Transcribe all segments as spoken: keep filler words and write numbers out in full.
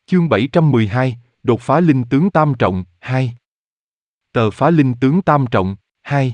Chương bảy trăm mười hai, đột phá linh tướng tam trọng, hai. Tờ phá linh tướng tam trọng, hai.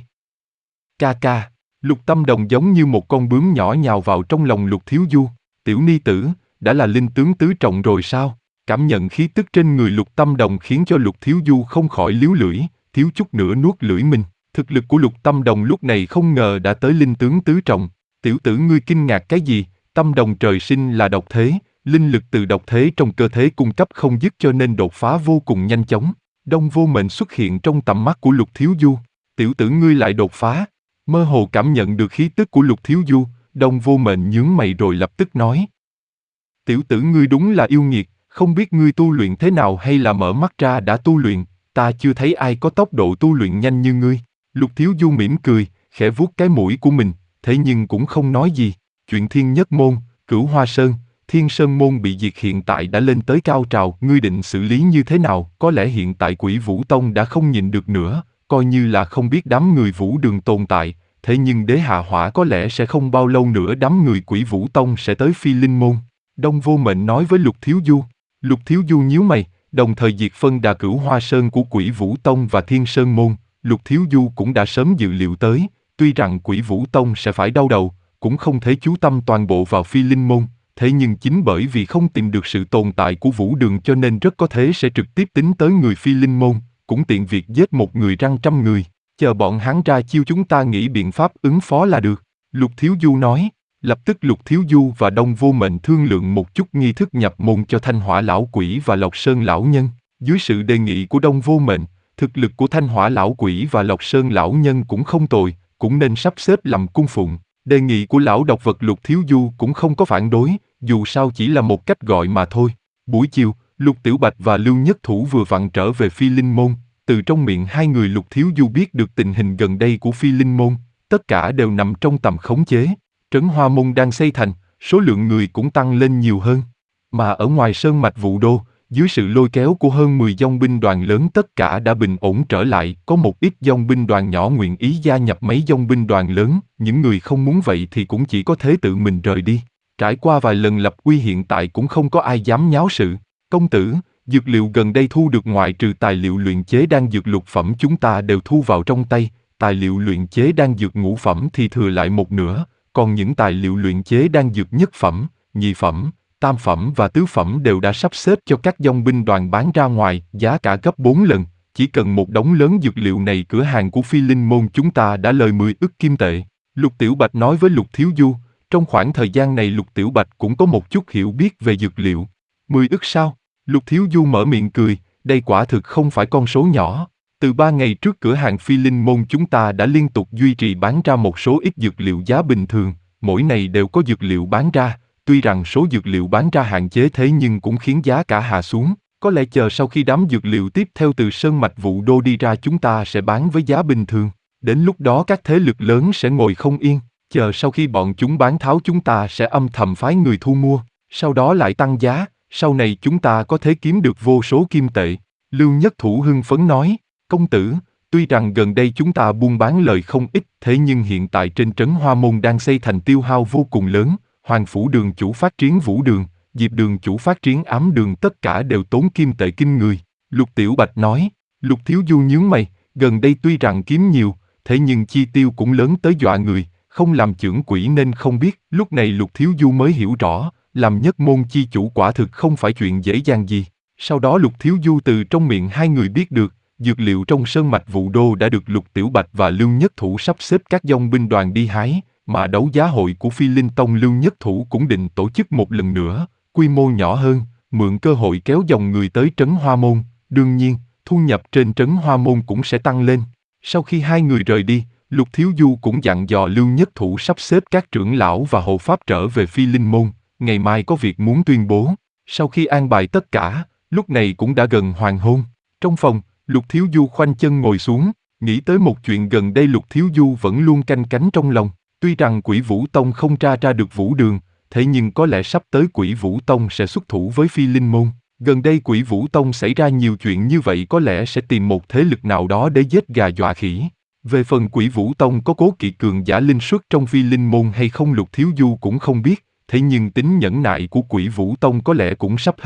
Ca ca, Lục Tâm Đồng giống như một con bướm nhỏ nhào vào trong lòng Lục Thiếu Du. Tiểu ni tử, đã là linh tướng tứ trọng rồi sao? Cảm nhận khí tức trên người Lục Tâm Đồng khiến cho Lục Thiếu Du không khỏi líu lưỡi, thiếu chút nữa nuốt lưỡi mình. Thực lực của Lục Tâm Đồng lúc này không ngờ đã tới linh tướng tứ trọng. Tiểu tử ngươi kinh ngạc cái gì? Tâm Đồng trời sinh là độc thế, linh lực từ độc thế trong cơ thể cung cấp không dứt cho nên đột phá vô cùng nhanh chóng. Đông Vô Mệnh xuất hiện trong tầm mắt của Lục Thiếu Du. Tiểu tử ngươi lại đột phá. Mơ hồ cảm nhận được khí tức của Lục Thiếu Du, Đông Vô Mệnh nhướng mày rồi lập tức nói. Tiểu tử ngươi đúng là yêu nghiệt, không biết ngươi tu luyện thế nào hay là mở mắt ra đã tu luyện, ta chưa thấy ai có tốc độ tu luyện nhanh như ngươi. Lục Thiếu Du mỉm cười, khẽ vuốt cái mũi của mình, thế nhưng cũng không nói gì. Chuyện Thiên Nhất Môn, Cửu Hoa Sơn, Thiên Sơn Môn bị diệt hiện tại đã lên tới cao trào, ngươi định xử lý như thế nào? Có lẽ hiện tại Quỷ Vũ Tông đã không nhịn được nữa, coi như là không biết đám người Vũ Đường tồn tại, thế nhưng đế hạ hỏa có lẽ sẽ không bao lâu nữa đám người Quỷ Vũ Tông sẽ tới Phi Linh Môn. Đông Vô Mệnh nói với Lục Thiếu Du. Lục Thiếu Du nhíu mày, đồng thời diệt phân đà Cửu Hoa Sơn của Quỷ Vũ Tông và Thiên Sơn Môn, Lục Thiếu Du cũng đã sớm dự liệu tới, tuy rằng Quỷ Vũ Tông sẽ phải đau đầu, cũng không thể chú tâm toàn bộ vào Phi Linh Môn, thế nhưng chính bởi vì không tìm được sự tồn tại của Vũ Đường cho nên rất có thể sẽ trực tiếp tính tới người Phi Linh Môn, cũng tiện việc giết một người răng trăm người, chờ bọn hắn ra chiêu chúng ta nghĩ biện pháp ứng phó là được. Lục Thiếu Du nói, lập tức Lục Thiếu Du và Đông Vô Mệnh thương lượng một chút nghi thức nhập môn cho Thanh Hỏa Lão Quỷ và Lộc Sơn Lão Nhân. Dưới sự đề nghị của Đông Vô Mệnh, thực lực của Thanh Hỏa Lão Quỷ và Lộc Sơn Lão Nhân cũng không tồi, cũng nên sắp xếp làm cung phụng. Đề nghị của lão độc vật Lục Thiếu Du cũng không có phản đối, dù sao chỉ là một cách gọi mà thôi. Buổi chiều, Lục Tiểu Bạch và Lưu Nhất Thủ vừa vặn trở về Phi Linh Môn, từ trong miệng hai người Lục Thiếu Du biết được tình hình gần đây của Phi Linh Môn, tất cả đều nằm trong tầm khống chế. Trấn Hoa Môn đang xây thành, số lượng người cũng tăng lên nhiều hơn. Mà ở ngoài sơn mạch Vũ Đô, dưới sự lôi kéo của hơn mười dòng binh đoàn lớn tất cả đã bình ổn trở lại, có một ít dòng binh đoàn nhỏ nguyện ý gia nhập mấy dòng binh đoàn lớn, những người không muốn vậy thì cũng chỉ có thể tự mình rời đi. Trải qua vài lần lập quy hiện tại cũng không có ai dám nháo sự. Công tử, dược liệu gần đây thu được ngoại trừ tài liệu luyện chế đan dược lục phẩm chúng ta đều thu vào trong tay, tài liệu luyện chế đan dược ngũ phẩm thì thừa lại một nửa, còn những tài liệu luyện chế đan dược nhất phẩm, nhị phẩm, tam phẩm và tứ phẩm đều đã sắp xếp cho các dòng binh đoàn bán ra ngoài, giá cả gấp bốn lần, chỉ cần một đống lớn dược liệu này cửa hàng của Phi Linh Môn chúng ta đã lời mười ức kim tệ. Lục Tiểu Bạch nói với Lục Thiếu Du, trong khoảng thời gian này Lục Tiểu Bạch cũng có một chút hiểu biết về dược liệu. Mười ức sao? Lục Thiếu Du mở miệng cười, đây quả thực không phải con số nhỏ. Từ ba ngày trước cửa hàng Phi Linh Môn chúng ta đã liên tục duy trì bán ra một số ít dược liệu giá bình thường, mỗi ngày đều có dược liệu bán ra. Tuy rằng số dược liệu bán ra hạn chế thế nhưng cũng khiến giá cả hạ xuống, có lẽ chờ sau khi đám dược liệu tiếp theo từ sơn mạch Vũ Đô đi ra chúng ta sẽ bán với giá bình thường. Đến lúc đó các thế lực lớn sẽ ngồi không yên, chờ sau khi bọn chúng bán tháo chúng ta sẽ âm thầm phái người thu mua, sau đó lại tăng giá, sau này chúng ta có thể kiếm được vô số kim tệ. Lưu Nhất Thủ hưng phấn nói, công tử, tuy rằng gần đây chúng ta buôn bán lời không ít, thế nhưng hiện tại trên trấn Hoa Môn đang xây thành tiêu hao vô cùng lớn. Hoàng Phủ Đường chủ phát triển Vũ Đường, Diệp Đường chủ phát triển Ám Đường tất cả đều tốn kim tệ kinh người. Lục Tiểu Bạch nói, Lục Thiếu Du nhướng mày, gần đây tuy rằng kiếm nhiều, thế nhưng chi tiêu cũng lớn tới dọa người, không làm chưởng quỹ nên không biết. Lúc này Lục Thiếu Du mới hiểu rõ, làm nhất môn chi chủ quả thực không phải chuyện dễ dàng gì. Sau đó Lục Thiếu Du từ trong miệng hai người biết được, dược liệu trong sơn mạch Vũ Đô đã được Lục Tiểu Bạch và Lưu Nhất Thủ sắp xếp các dòng binh đoàn đi hái. Mà đấu giá hội của Phi Linh Tông Lưu Nhất Thủ cũng định tổ chức một lần nữa, quy mô nhỏ hơn, mượn cơ hội kéo dòng người tới trấn Hoa Môn, đương nhiên, thu nhập trên trấn Hoa Môn cũng sẽ tăng lên. Sau khi hai người rời đi, Lục Thiếu Du cũng dặn dò Lưu Nhất Thủ sắp xếp các trưởng lão và hộ pháp trở về Phi Linh Môn, ngày mai có việc muốn tuyên bố. Sau khi an bài tất cả, lúc này cũng đã gần hoàng hôn. Trong phòng, Lục Thiếu Du khoanh chân ngồi xuống, nghĩ tới một chuyện gần đây Lục Thiếu Du vẫn luôn canh cánh trong lòng. Tuy rằng Quỷ Vũ Tông không tra ra được Vũ Đường, thế nhưng có lẽ sắp tới Quỷ Vũ Tông sẽ xuất thủ với Phi Linh Môn. Gần đây Quỷ Vũ Tông xảy ra nhiều chuyện như vậy có lẽ sẽ tìm một thế lực nào đó để giết gà dọa khỉ. Về phần Quỷ Vũ Tông có cố kỵ cường giả linh xuất trong Phi Linh Môn hay không Lục Thiếu Du cũng không biết, thế nhưng tính nhẫn nại của Quỷ Vũ Tông có lẽ cũng sắp hết.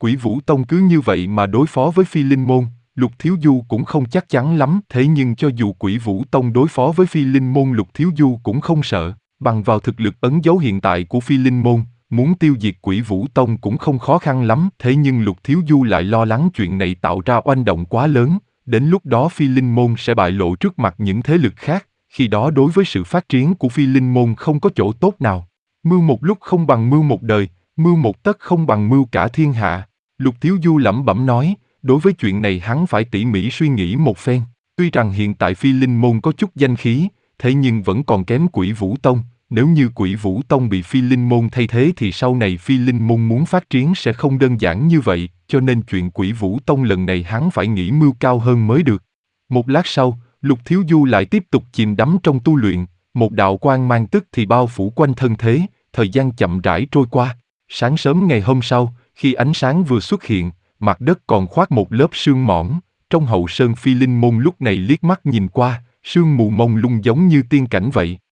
Quỷ Vũ Tông cứ như vậy mà đối phó với Phi Linh Môn, Lục Thiếu Du cũng không chắc chắn lắm. Thế nhưng cho dù Quỷ Vũ Tông đối phó với Phi Linh Môn, Lục Thiếu Du cũng không sợ. Bằng vào thực lực ấn dấu hiện tại của Phi Linh Môn, muốn tiêu diệt Quỷ Vũ Tông cũng không khó khăn lắm. Thế nhưng Lục Thiếu Du lại lo lắng chuyện này tạo ra oanh động quá lớn, đến lúc đó Phi Linh Môn sẽ bại lộ trước mặt những thế lực khác, khi đó đối với sự phát triển của Phi Linh Môn không có chỗ tốt nào. Mưu một lúc không bằng mưu một đời, mưu một tấc không bằng mưu cả thiên hạ. Lục Thiếu Du lẩm bẩm nói, đối với chuyện này hắn phải tỉ mỉ suy nghĩ một phen. Tuy rằng hiện tại Phi Linh Môn có chút danh khí, thế nhưng vẫn còn kém Quỷ Vũ Tông. Nếu như Quỷ Vũ Tông bị Phi Linh Môn thay thế thì sau này Phi Linh Môn muốn phát triển sẽ không đơn giản như vậy, cho nên chuyện Quỷ Vũ Tông lần này hắn phải nghĩ mưu cao hơn mới được. Một lát sau, Lục Thiếu Du lại tiếp tục chìm đắm trong tu luyện, một đạo quang mang tức thì bao phủ quanh thân thế, thời gian chậm rãi trôi qua. Sáng sớm ngày hôm sau, khi ánh sáng vừa xuất hiện, mặt đất còn khoác một lớp sương mỏng, trong hậu sơn Phi Linh Môn lúc này liếc mắt nhìn qua, sương mù mông lung giống như tiên cảnh vậy.